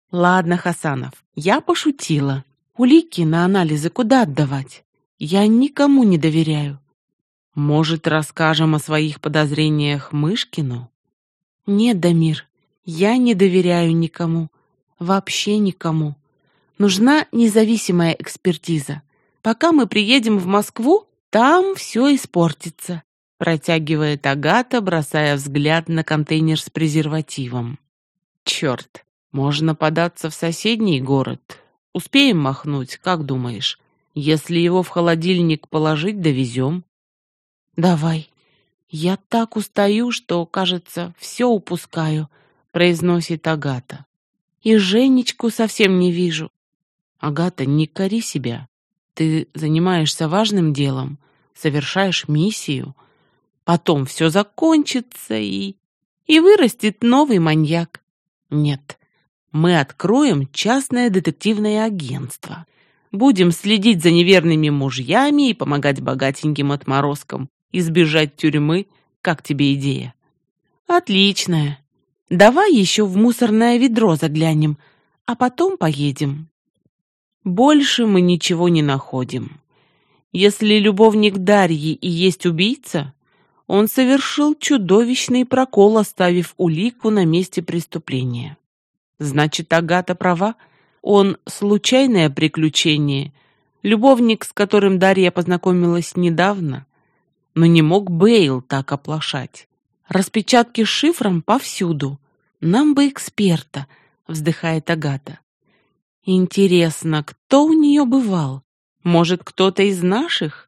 Ладно, Хасанов, я пошутила. Улики на анализы куда отдавать? Я никому не доверяю. Может, расскажем о своих подозрениях Мышкину? Нет, Дамир, я не доверяю никому. Вообще никому. Нужна независимая экспертиза. Пока мы приедем в Москву, там все испортится, протягивает Агата, бросая взгляд на контейнер с презервативом. Черт, можно податься в соседний город. Успеем махнуть, как думаешь? Если его в холодильник положить, довезем. Давай. Я так устаю, что, кажется, все упускаю, произносит Агата. И Женечку совсем не вижу. Агата, не кори себя. Ты занимаешься важным делом, совершаешь миссию. Потом все закончится и вырастет новый маньяк. Нет, мы откроем частное детективное агентство. Будем следить за неверными мужьями и помогать богатеньким отморозкам избежать тюрьмы. Как тебе идея? Отличная. Давай еще в мусорное ведро заглянем, а потом поедем. Больше мы ничего не находим. Если любовник Дарьи и есть убийца, он совершил чудовищный прокол, оставив улику на месте преступления. Значит, Агата права. Он случайное приключение, любовник, с которым Дарья познакомилась недавно. Но не мог Бейл так оплошать. Распечатки с шифром повсюду. Нам бы эксперта, вздыхает Агата. Интересно, кто у нее бывал? Может, кто-то из наших?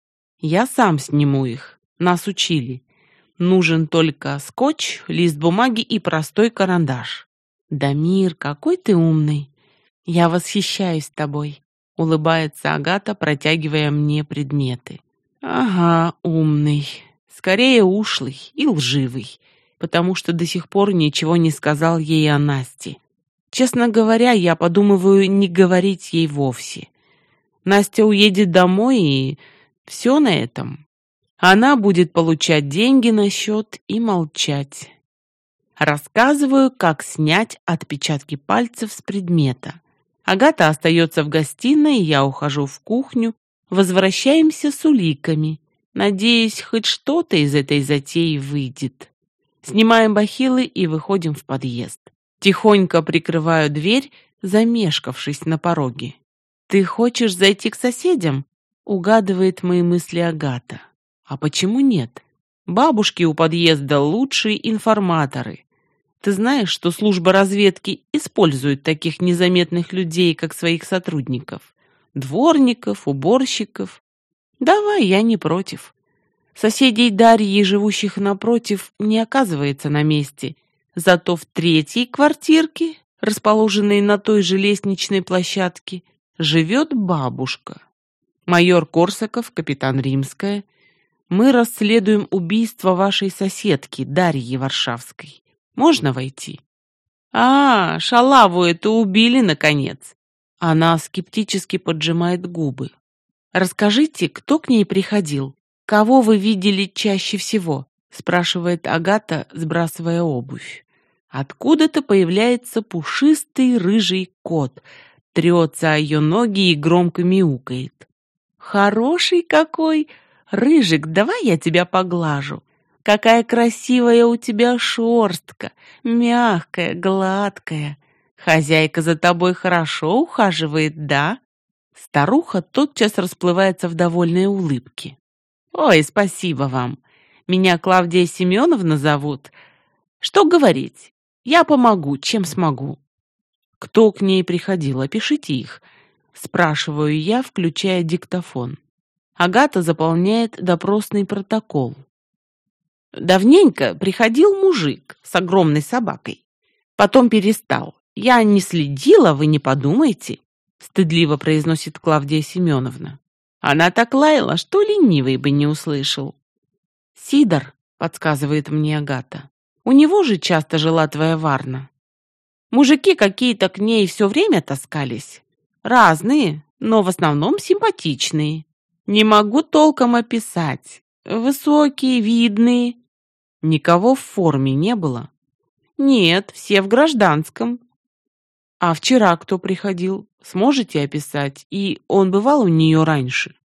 Я сам сниму их. Нас учили. Нужен только скотч, лист бумаги и простой карандаш. Дамир, какой ты умный. Я восхищаюсь тобой, улыбается Агата, протягивая мне предметы. Ага, умный. Скорее ушлый и лживый, потому что до сих пор ничего не сказал ей о Насте. Честно говоря, я подумываю не говорить ей вовсе. Настя уедет домой, и все на этом. Она будет получать деньги на счет и молчать. Рассказываю, как снять отпечатки пальцев с предмета. Агата остается в гостиной, я ухожу в кухню. Возвращаемся с уликами. Надеюсь, хоть что-то из этой затеи выйдет. Снимаем бахилы и выходим в подъезд. Тихонько прикрываю дверь, замешкавшись на пороге. «Ты хочешь зайти к соседям?» — угадывает мои мысли Агата. «А почему нет? Бабушки у подъезда лучшие информаторы. Ты знаешь, что служба разведки использует таких незаметных людей, как своих сотрудников? Дворников, уборщиков. Давай, я не против. Соседей Дарьи, живущих напротив, не оказывается на месте. Зато в третьей квартирке, расположенной на той же лестничной площадке, живет бабушка. Майор Корсаков, капитан Римская. Мы расследуем убийство вашей соседки, Дарьи Варшавской. Можно войти? А, шалаву эту убили, наконец. Она скептически поджимает губы. Расскажите, кто к ней приходил? Кого вы видели чаще всего? Спрашивает Агата, сбрасывая обувь. Откуда-то появляется пушистый рыжий кот, трется о ее ноги и громко мяукает. Хороший какой! Рыжик, давай я тебя поглажу. Какая красивая у тебя шерстка, мягкая, гладкая. Хозяйка за тобой хорошо ухаживает, да? Старуха тотчас расплывается в довольной улыбке. Ой, спасибо вам. Меня Клавдия Семеновна зовут. Что говорить? Я помогу, чем смогу. Кто к ней приходил? Опишите их. Спрашиваю я, включая диктофон. Агата заполняет допросный протокол. Давненько приходил мужик с огромной собакой. Потом перестал. Я не следила, вы не подумайте, стыдливо произносит Клавдия Семеновна. Она так лаяла, что ленивый бы не услышал. Сидор, подсказывает мне Агата. У него же часто жила твоя Варна. Мужики какие-то к ней все время таскались. Разные, но в основном симпатичные. Не могу толком описать. Высокие, видные. Никого в форме не было? Нет, все в гражданском. А вчера кто приходил? Сможете описать? И он бывал у нее раньше?